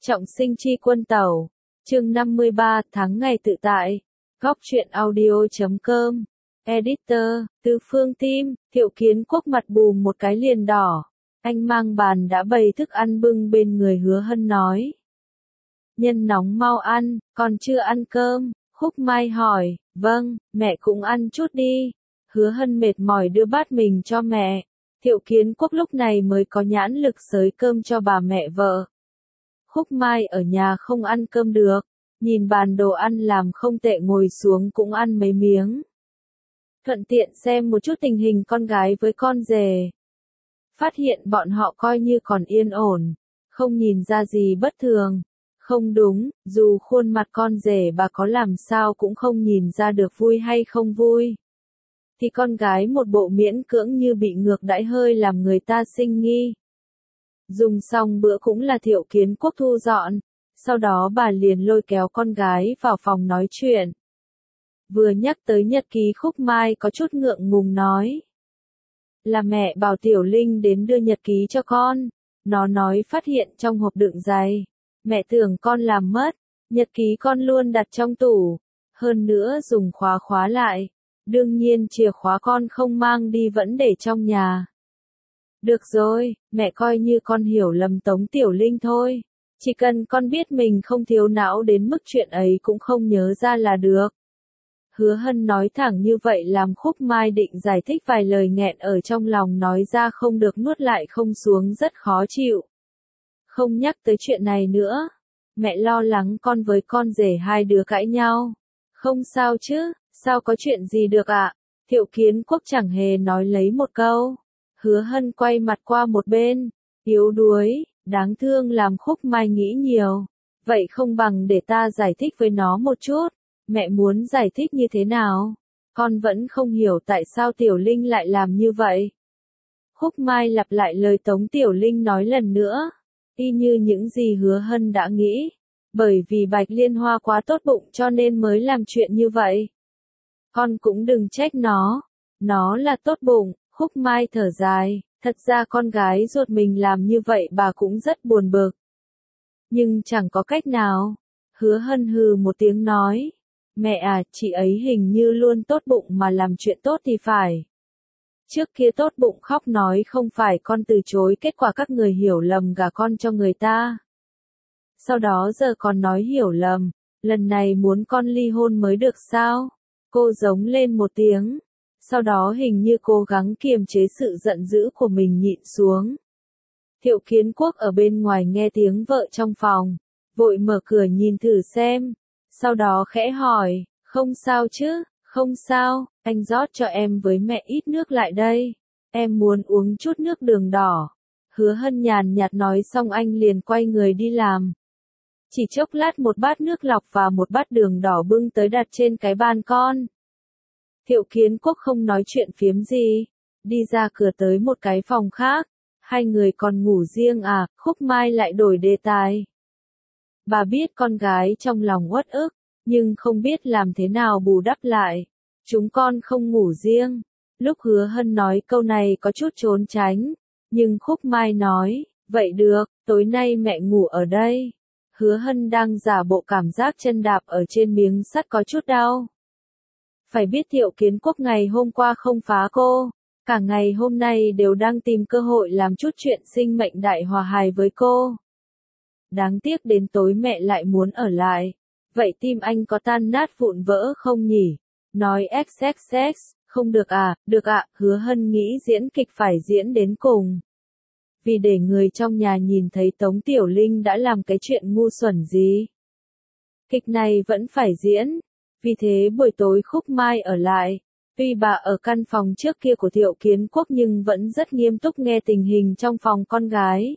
Trọng sinh chi quân tẩu. Chương 53, tháng ngày tự tại. Góc truyện audio.com. Editor, Từ Phương Tim. Thiệu Kiến Quốc mặt bùm một cái liền đỏ. Anh mang bàn đã bày thức ăn bưng bên người Hứa Hân nói. Nhân nóng mau ăn, còn chưa ăn cơm. Khúc Mai hỏi, vâng, mẹ cũng ăn chút đi. Hứa Hân mệt mỏi đưa bát mình cho mẹ. Thiệu Kiến Quốc lúc này mới có nhãn lực xới cơm cho bà mẹ vợ. Khúc Mai ở nhà không ăn cơm được, nhìn bàn đồ ăn làm không tệ ngồi xuống cũng ăn mấy miếng. Thuận tiện xem một chút tình hình con gái với con rể. Phát hiện bọn họ coi như còn yên ổn, không nhìn ra gì bất thường. Không đúng, dù khuôn mặt con rể bà có làm sao cũng không nhìn ra được vui hay không vui. Thì con gái một bộ miễn cưỡng như bị ngược đãi hơi làm người ta sinh nghi. Dùng xong bữa cũng là Thiệu Kiến Quốc thu dọn, sau đó bà liền lôi kéo con gái vào phòng nói chuyện. Vừa nhắc tới nhật ký Khúc Mai có chút ngượng ngùng nói. Là mẹ bảo Tiểu Linh đến đưa nhật ký cho con, nó nói phát hiện trong hộp đựng giày. Mẹ tưởng con làm mất, nhật ký con luôn đặt trong tủ, hơn nữa dùng khóa khóa lại. Đương nhiên chìa khóa con không mang đi vẫn để trong nhà. Được rồi, mẹ coi như con hiểu lầm Tống Tiểu Linh thôi. Chỉ cần con biết mình không thiếu não đến mức chuyện ấy cũng không nhớ ra là được. Hứa Hân nói thẳng như vậy làm Khúc Mai định giải thích vài lời nghẹn ở trong lòng nói ra không được nuốt lại không xuống rất khó chịu. Không nhắc tới chuyện này nữa. Mẹ lo lắng con với con rể hai đứa cãi nhau. Không sao chứ, sao có chuyện gì được ạ? Thiệu Kiến Quốc chẳng hề nói lấy một câu. Hứa Hân quay mặt qua một bên, yếu đuối, đáng thương làm Khúc Mai nghĩ nhiều. Vậy không bằng để ta giải thích với nó một chút. Mẹ muốn giải thích như thế nào? Con vẫn không hiểu tại sao Tiểu Linh lại làm như vậy. Khúc Mai lặp lại lời Tống Tiểu Linh nói lần nữa, y như những gì Hứa Hân đã nghĩ. Bởi vì Bạch Liên Hoa quá tốt bụng cho nên mới làm chuyện như vậy. Con cũng đừng trách nó là tốt bụng. Khúc Mai thở dài, thật ra con gái ruột mình làm như vậy bà cũng rất buồn bực. Nhưng chẳng có cách nào. Hứa Hân hừ một tiếng nói. Mẹ à, chị ấy hình như luôn tốt bụng mà làm chuyện tốt thì phải. Trước kia tốt bụng khóc nói không phải con từ chối kết quả các người hiểu lầm gả con cho người ta. Sau đó giờ còn nói hiểu lầm, lần này muốn con ly hôn mới được sao? Cô giống lên một tiếng. Sau đó hình như cố gắng kiềm chế sự giận dữ của mình nhịn xuống. Thiệu Kiến Quốc ở bên ngoài nghe tiếng vợ trong phòng, vội mở cửa nhìn thử xem. Sau đó khẽ hỏi, không sao chứ, không sao, anh rót cho em với mẹ ít nước lại đây. Em muốn uống chút nước đường đỏ. Hứa Hân nhàn nhạt nói xong anh liền quay người đi làm. Chỉ chốc lát một bát nước lọc và một bát đường đỏ bưng tới đặt trên cái ban con. Thiệu Kiến Quốc không nói chuyện phiếm gì, đi ra cửa tới một cái phòng khác. Hai người còn ngủ riêng à? Khúc Mai lại đổi đề tài. Bà biết con gái trong lòng uất ức, nhưng không biết làm thế nào bù đắp lại. Chúng con không ngủ riêng. Lúc Hứa Hân nói câu này có chút trốn tránh, nhưng Khúc Mai nói, vậy được, tối nay mẹ ngủ ở đây. Hứa Hân đang giả bộ cảm giác chân đạp ở trên miếng sắt có chút đau. Phải biết Thiệu Kiến Quốc ngày hôm qua không phá cô, cả ngày hôm nay đều đang tìm cơ hội làm chút chuyện sinh mệnh đại hòa hài với cô. Đáng tiếc đến tối mẹ lại muốn ở lại. Vậy tim anh có tan nát vụn vỡ không nhỉ? Nói XXX, không được à, được ạ, Hứa Hân nghĩ diễn kịch phải diễn đến cùng. Vì để người trong nhà nhìn thấy Tống Tiểu Linh đã làm cái chuyện ngu xuẩn gì. Kịch này vẫn phải diễn. Vì thế buổi tối Khúc Mai ở lại. Tuy bà ở căn phòng trước kia của Thiệu Kiến Quốc nhưng vẫn rất nghiêm túc nghe tình hình trong phòng con gái.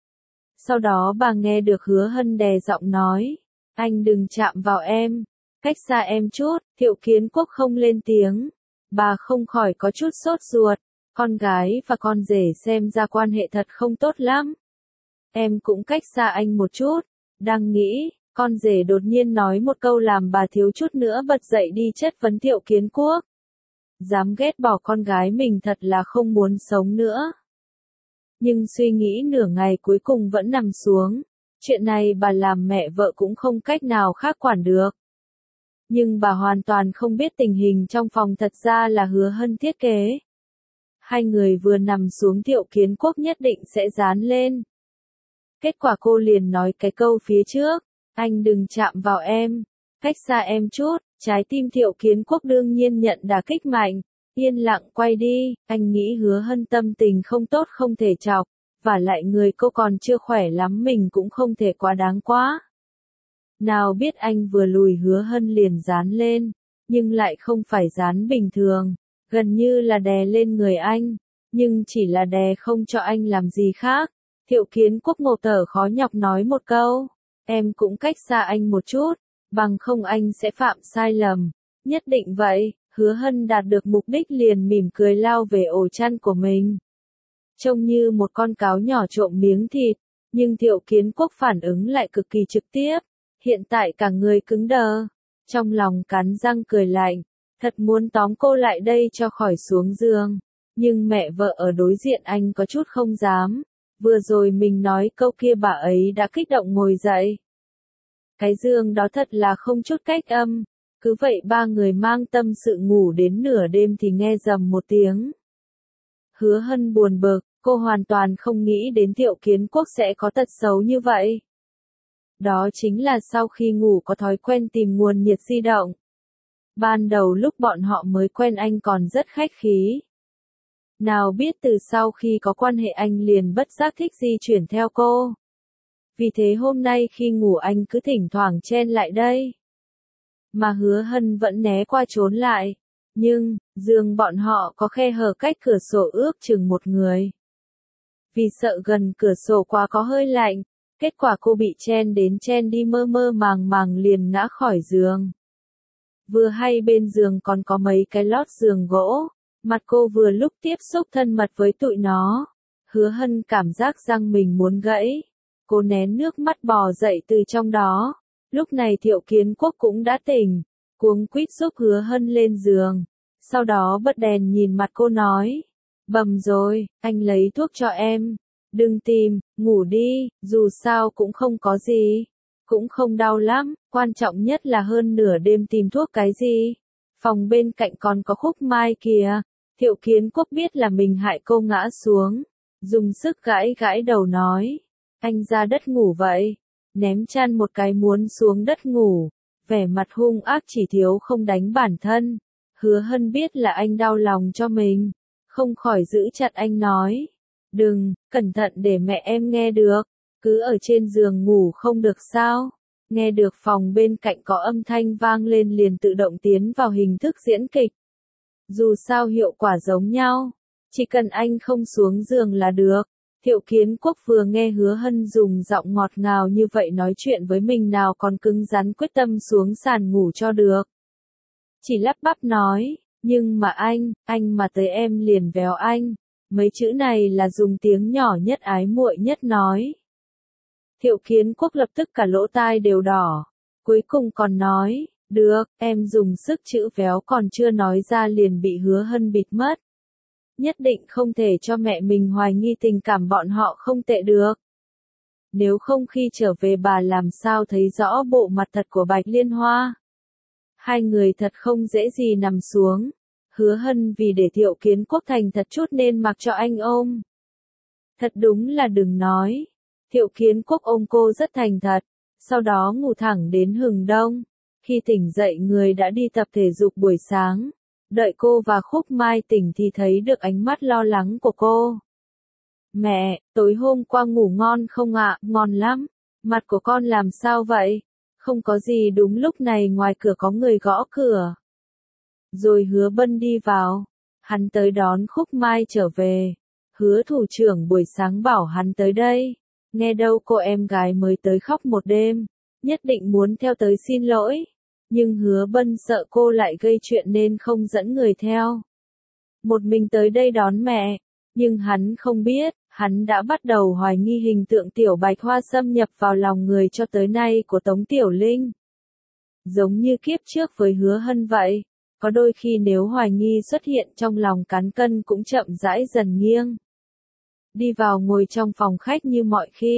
Sau đó bà nghe được Hứa Hân đè giọng nói. Anh đừng chạm vào em. Cách xa em chút. Thiệu Kiến Quốc không lên tiếng. Bà không khỏi có chút sốt ruột. Con gái và con rể xem ra quan hệ thật không tốt lắm. Em cũng cách xa anh một chút. Đang nghĩ. Con rể đột nhiên nói một câu làm bà thiếu chút nữa bật dậy đi chất vấn Thiệu Kiến Quốc. Dám ghét bỏ con gái mình thật là không muốn sống nữa. Nhưng suy nghĩ nửa ngày cuối cùng vẫn nằm xuống. Chuyện này bà làm mẹ vợ cũng không cách nào khác quản được. Nhưng bà hoàn toàn không biết tình hình trong phòng thật ra là Hứa Hân thiết kế. Hai người vừa nằm xuống Thiệu Kiến Quốc nhất định sẽ dán lên. Kết quả cô liền nói cái câu phía trước, anh đừng chạm vào em, cách xa em chút, trái tim Thiệu Kiến Quốc đương nhiên nhận đả kích mạnh, yên lặng quay đi, anh nghĩ Hứa Hân tâm tình không tốt không thể chọc, và lại người cô còn chưa khỏe lắm mình cũng không thể quá đáng quá. Nào biết anh vừa lùi Hứa Hân liền dán lên, nhưng lại không phải dán bình thường, gần như là đè lên người anh, nhưng chỉ là đè không cho anh làm gì khác. Thiệu Kiến Quốc ngộ thở khó nhọc nói một câu, em cũng cách xa anh một chút, bằng không anh sẽ phạm sai lầm. Nhất định vậy, Hứa Hân đạt được mục đích liền mỉm cười lao về ổ chăn của mình. Trông như một con cáo nhỏ trộm miếng thịt, nhưng Thiệu Kiến Quốc phản ứng lại cực kỳ trực tiếp, hiện tại cả người cứng đờ, trong lòng cắn răng cười lạnh, thật muốn tóm cô lại đây cho khỏi xuống giường, nhưng mẹ vợ ở đối diện anh có chút không dám, vừa rồi mình nói câu kia bà ấy đã kích động ngồi dậy. Cái giường đó thật là không chút cách âm, cứ vậy ba người mang tâm sự ngủ đến nửa đêm thì nghe rầm một tiếng. Hứa Hân buồn bực, cô hoàn toàn không nghĩ đến Thiệu Kiến Quốc sẽ có tật xấu như vậy. Đó chính là sau khi ngủ có thói quen tìm nguồn nhiệt di động. Ban đầu lúc bọn họ mới quen anh còn rất khách khí. Nào biết từ sau khi có quan hệ anh liền bất giác thích di chuyển theo cô. Vì thế hôm nay khi ngủ anh cứ thỉnh thoảng chen lại đây. Mà Hứa Hân vẫn né qua trốn lại. Nhưng, giường bọn họ có khe hở cách cửa sổ ước chừng một người. Vì sợ gần cửa sổ quá có hơi lạnh, kết quả cô bị chen đến chen đi mơ mơ màng màng liền ngã khỏi giường. Vừa hay bên giường còn có mấy cái lót giường gỗ, mặt cô vừa lúc tiếp xúc thân mật với tụi nó. Hứa Hân cảm giác răng mình muốn gãy. Cô nén nước mắt bò dậy từ trong đó. Lúc này Thiệu Kiến Quốc cũng đã tỉnh, cuống quýt giúp Hứa Hân lên giường. Sau đó bật đèn nhìn mặt cô nói, bầm rồi, anh lấy thuốc cho em. Đừng tìm, ngủ đi, dù sao cũng không có gì. Cũng không đau lắm, quan trọng nhất là hơn nửa đêm tìm thuốc cái gì. Phòng bên cạnh còn có Khúc Mai kìa. Thiệu Kiến Quốc biết là mình hại cô ngã xuống. Dùng sức gãi gãi đầu nói, anh ra đất ngủ vậy. Ném chăn một cái muốn xuống đất ngủ. Vẻ mặt hung ác chỉ thiếu không đánh bản thân. Hứa Hân biết là anh đau lòng cho mình. Không khỏi giữ chặt anh nói, đừng, cẩn thận để mẹ em nghe được. Cứ ở trên giường ngủ không được sao? Nghe được phòng bên cạnh có âm thanh vang lên liền tự động tiến vào hình thức diễn kịch. Dù sao hiệu quả giống nhau, chỉ cần anh không xuống giường là được. Thiệu Kiến Quốc vừa nghe Hứa Hân dùng giọng ngọt ngào như vậy nói chuyện với mình nào còn cứng rắn quyết tâm xuống sàn ngủ cho được. Chỉ lắp bắp nói, nhưng mà anh mà tới em liền véo anh. Mấy chữ này là dùng tiếng nhỏ nhất ái muội nhất nói. Thiệu Kiến Quốc lập tức cả lỗ tai đều đỏ. Cuối cùng còn nói, được, em dùng sức chữ véo còn chưa nói ra liền bị Hứa Hân bịt mất. Nhất định không thể cho mẹ mình hoài nghi tình cảm bọn họ không tệ được. Nếu không khi trở về bà làm sao thấy rõ bộ mặt thật của Bạch Liên Hoa. Hai người thật không dễ gì nằm xuống. Hứa Hân vì để Thiệu Kiến Quốc thành thật chút nên mặc cho anh ôm. Thật đúng là đừng nói. Thiệu Kiến Quốc ôm cô rất thành thật. Sau đó ngủ thẳng đến hừng đông. Khi tỉnh dậy người đã đi tập thể dục buổi sáng. Đợi cô và Khúc Mai tỉnh thì thấy được ánh mắt lo lắng của cô. Mẹ, tối hôm qua ngủ ngon không ạ? Ngon lắm. Mặt của con làm sao vậy? Không có gì. Đúng lúc này ngoài cửa có người gõ cửa. Rồi Hứa Bân đi vào. Hắn tới đón Khúc Mai trở về. Hứa thủ trưởng buổi sáng bảo hắn tới đây. Nghe đâu cô em gái mới tới khóc một đêm. Nhất định muốn theo tới xin lỗi. Nhưng Hứa Bân sợ cô lại gây chuyện nên không dẫn người theo. Một mình tới đây đón mẹ. Nhưng hắn không biết, hắn đã bắt đầu hoài nghi hình tượng Tiểu Bạch Hoa xâm nhập vào lòng người cho tới nay của Tống Tiểu Linh. Giống như kiếp trước với Hứa Hân vậy. Có đôi khi nếu hoài nghi xuất hiện trong lòng cán cân cũng chậm rãi dần nghiêng. Đi vào ngồi trong phòng khách như mọi khi.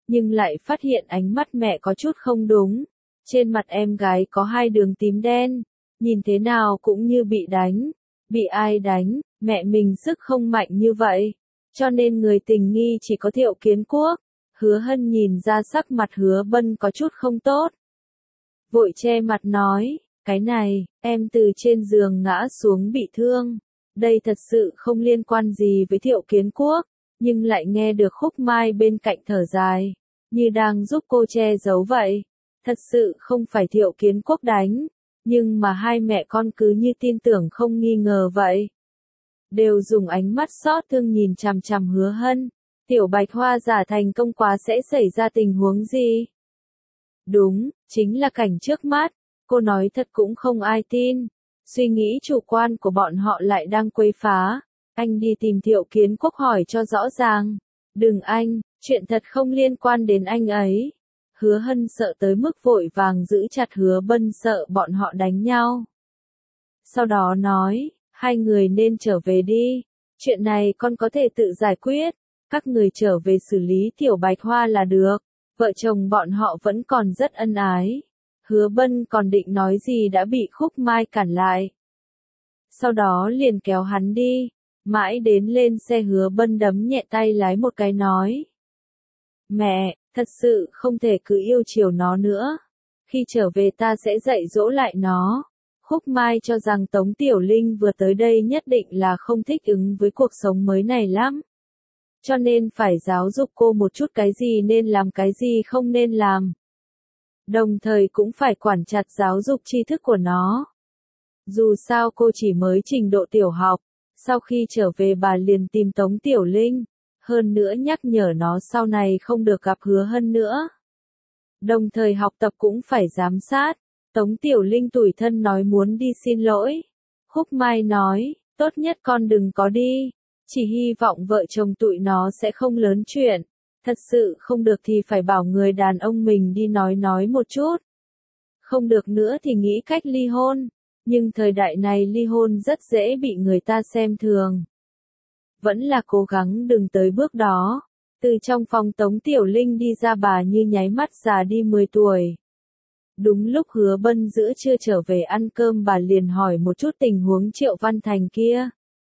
nhưng lại phát hiện ánh mắt mẹ có chút không đúng. Trên mặt em gái có 2 đường tím đen, nhìn thế nào cũng như bị đánh. Bị ai đánh, mẹ mình sức không mạnh như vậy, cho nên người tình nghi chỉ có Thiệu Kiến Quốc. Hứa Hân nhìn ra sắc mặt Hứa Bân có chút không tốt. Vội che mặt nói, cái này, em từ trên giường ngã xuống bị thương. Đây thật sự không liên quan gì với Thiệu Kiến Quốc, nhưng lại nghe được Khúc Mai bên cạnh thở dài, như đang giúp cô che giấu vậy. Thật sự không phải Thiệu Kiến Quốc đánh, nhưng mà hai mẹ con cứ như tin tưởng không nghi ngờ vậy. Đều dùng ánh mắt xót thương nhìn chằm chằm Hứa Hân. Tiểu Bạch Hoa giả thành công quá sẽ xảy ra tình huống gì? Đúng, chính là cảnh trước mắt. Cô nói thật cũng không ai tin. Suy nghĩ chủ quan của bọn họ lại đang quấy phá. Anh đi tìm Thiệu Kiến Quốc hỏi cho rõ ràng. Đừng anh, chuyện thật không liên quan đến anh ấy. Hứa Hân sợ tới mức vội vàng giữ chặt Hứa Bân sợ bọn họ đánh nhau. Sau đó nói, hai người nên trở về đi. Chuyện này con có thể tự giải quyết. Các người trở về xử lý Tiểu Bạch Hoa là được. Vợ chồng bọn họ vẫn còn rất ân ái. Hứa Bân còn định nói gì đã bị Khúc Mai cản lại. Sau đó liền kéo hắn đi. Mãi đến lên xe Hứa Bân đấm nhẹ tay lái một cái nói. Mẹ, thật sự không thể cứ yêu chiều nó nữa. Khi trở về ta sẽ dạy dỗ lại nó. Khúc Mai cho rằng Tống Tiểu Linh vừa tới đây nhất định là không thích ứng với cuộc sống mới này lắm. Cho nên phải giáo dục cô một chút cái gì nên làm cái gì không nên làm. Đồng thời cũng phải quản chặt giáo dục tri thức của nó. Dù sao cô chỉ mới trình độ tiểu học, sau khi trở về bà liền tìm Tống Tiểu Linh, hơn nữa nhắc nhở nó sau này không được gặp Hứa Hân nữa. Đồng thời học tập cũng phải giám sát. Tống Tiểu Linh tủi thân nói muốn đi xin lỗi. Khúc Mai nói, tốt nhất con đừng có đi. Chỉ hy vọng vợ chồng tụi nó sẽ không lớn chuyện. Thật sự không được thì phải bảo người đàn ông mình đi nói một chút. Không được nữa thì nghĩ cách ly hôn. Nhưng thời đại này ly hôn rất dễ bị người ta xem thường. Vẫn là cố gắng đừng tới bước đó. Từ trong phòng Tống Tiểu Linh đi ra bà như nháy mắt già đi 10 tuổi. Đúng lúc Hứa Bân giữa trưa trở về ăn cơm bà liền hỏi một chút tình huống Triệu Văn Thành kia.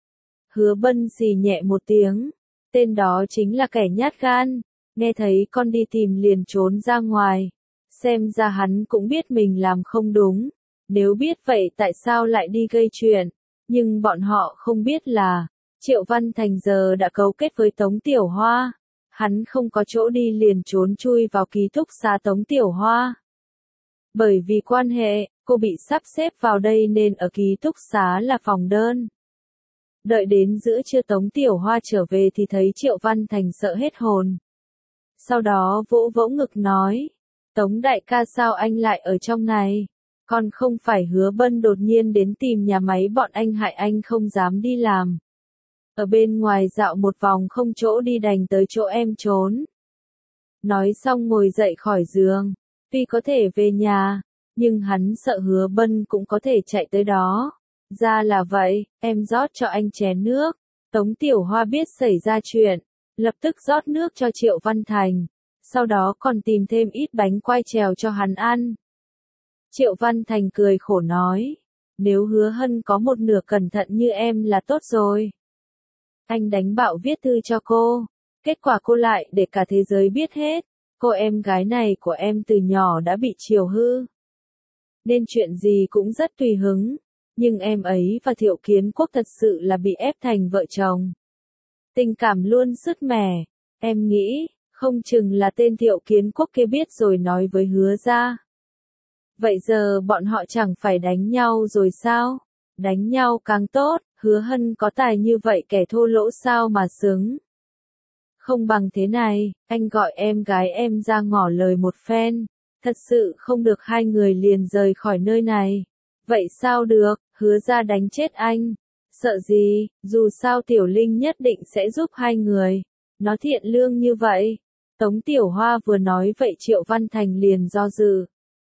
Hứa Bân xì nhẹ một tiếng. Tên đó chính là kẻ nhát gan. Nghe thấy con đi tìm liền trốn ra ngoài. Xem ra hắn cũng biết mình làm không đúng. Nếu biết vậy tại sao lại đi gây chuyện. Nhưng bọn họ không biết là Triệu Văn Thành giờ đã cấu kết với Tống Tiểu Hoa. Hắn không có chỗ đi liền trốn chui vào ký túc xá Tống Tiểu Hoa. Bởi vì quan hệ, cô bị sắp xếp vào đây nên ở ký túc xá là phòng đơn. Đợi đến giữa trưa Tống Tiểu Hoa trở về thì thấy Triệu Văn Thành sợ hết hồn. Sau đó vỗ vỗ ngực nói, Tống đại ca sao anh lại ở trong này? Còn không phải Hứa Bân đột nhiên đến tìm nhà máy bọn anh hại anh không dám đi làm. Ở bên ngoài dạo một vòng không chỗ đi đành tới chỗ em trốn. Nói xong ngồi dậy khỏi giường. Tuy có thể về nhà, nhưng hắn sợ Hứa Bân cũng có thể chạy tới đó. Ra là vậy, em rót cho anh chén nước. Tống Tiểu Hoa biết xảy ra chuyện, lập tức rót nước cho Triệu Văn Thành. Sau đó còn tìm thêm ít bánh quai trèo cho hắn ăn. Triệu Văn Thành cười khổ nói, nếu Hứa Hân có một nửa cẩn thận như em là tốt rồi. Anh đánh bạo viết thư cho cô, kết quả cô lại để cả thế giới biết hết. Cô em gái này của em từ nhỏ đã bị chiều hư. Nên chuyện gì cũng rất tùy hứng. Nhưng em ấy và Thiệu Kiến Quốc thật sự là bị ép thành vợ chồng. Tình cảm luôn sứt mẻ. Em nghĩ, không chừng là tên Thiệu Kiến Quốc kia biết rồi nói với Hứa ra. Vậy giờ bọn họ chẳng phải đánh nhau rồi sao? Đánh nhau càng tốt, Hứa Hân có tài như vậy kẻ thô lỗ sao mà xứng. Không bằng thế này, anh gọi em gái em ra ngỏ lời một phen. Thật sự không được hai người liền rời khỏi nơi này. Vậy sao được, Hứa ra đánh chết anh. Sợ gì, dù sao Tiểu Linh nhất định sẽ giúp hai người. Nó thiện lương như vậy. Tống Tiểu Hoa vừa nói vậy Triệu Văn Thành liền do dự.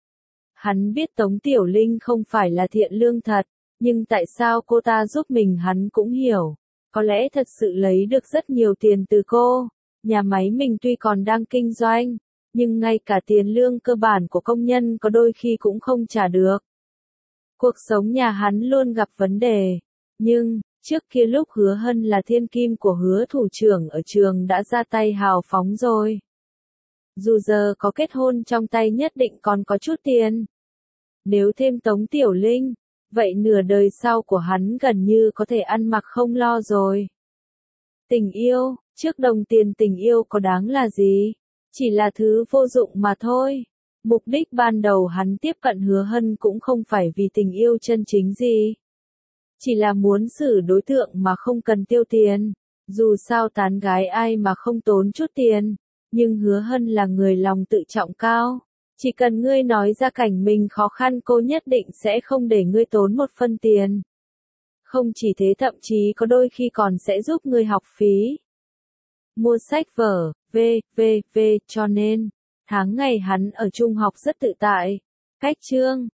Hắn biết Tống Tiểu Linh không phải là thiện lương thật, nhưng tại sao cô ta giúp mình hắn cũng hiểu. Có lẽ thật sự lấy được rất nhiều tiền từ cô, Nhà máy mình tuy còn đang kinh doanh, nhưng ngay cả tiền lương cơ bản của công nhân có đôi khi cũng không trả được. Cuộc sống nhà hắn luôn gặp vấn đề. Nhưng, trước kia lúc Hứa Hân là thiên kim của Hứa thủ trưởng ở trường đã ra tay hào phóng rồi. Dù giờ có kết hôn trong tay nhất định còn có chút tiền. Nếu thêm Tống Tiểu Linh, vậy nửa đời sau của hắn gần như có thể ăn mặc không lo rồi. Tình yêu, trước đồng tiền tình yêu có đáng là gì? Chỉ là thứ vô dụng mà thôi. Mục đích ban đầu hắn tiếp cận Hứa Hân cũng không phải vì tình yêu chân chính gì. Chỉ là muốn xử đối tượng mà không cần tiêu tiền. Dù sao tán gái ai mà không tốn chút tiền. Nhưng Hứa Hân là người lòng tự trọng cao. Chỉ cần ngươi nói ra cảnh mình khó khăn cô nhất định sẽ không để ngươi tốn một phân tiền. Không chỉ thế thậm chí có đôi khi còn sẽ giúp ngươi học phí. Mua sách vở, cho nên, tháng ngày hắn ở trung học rất tự tại. Cách chương,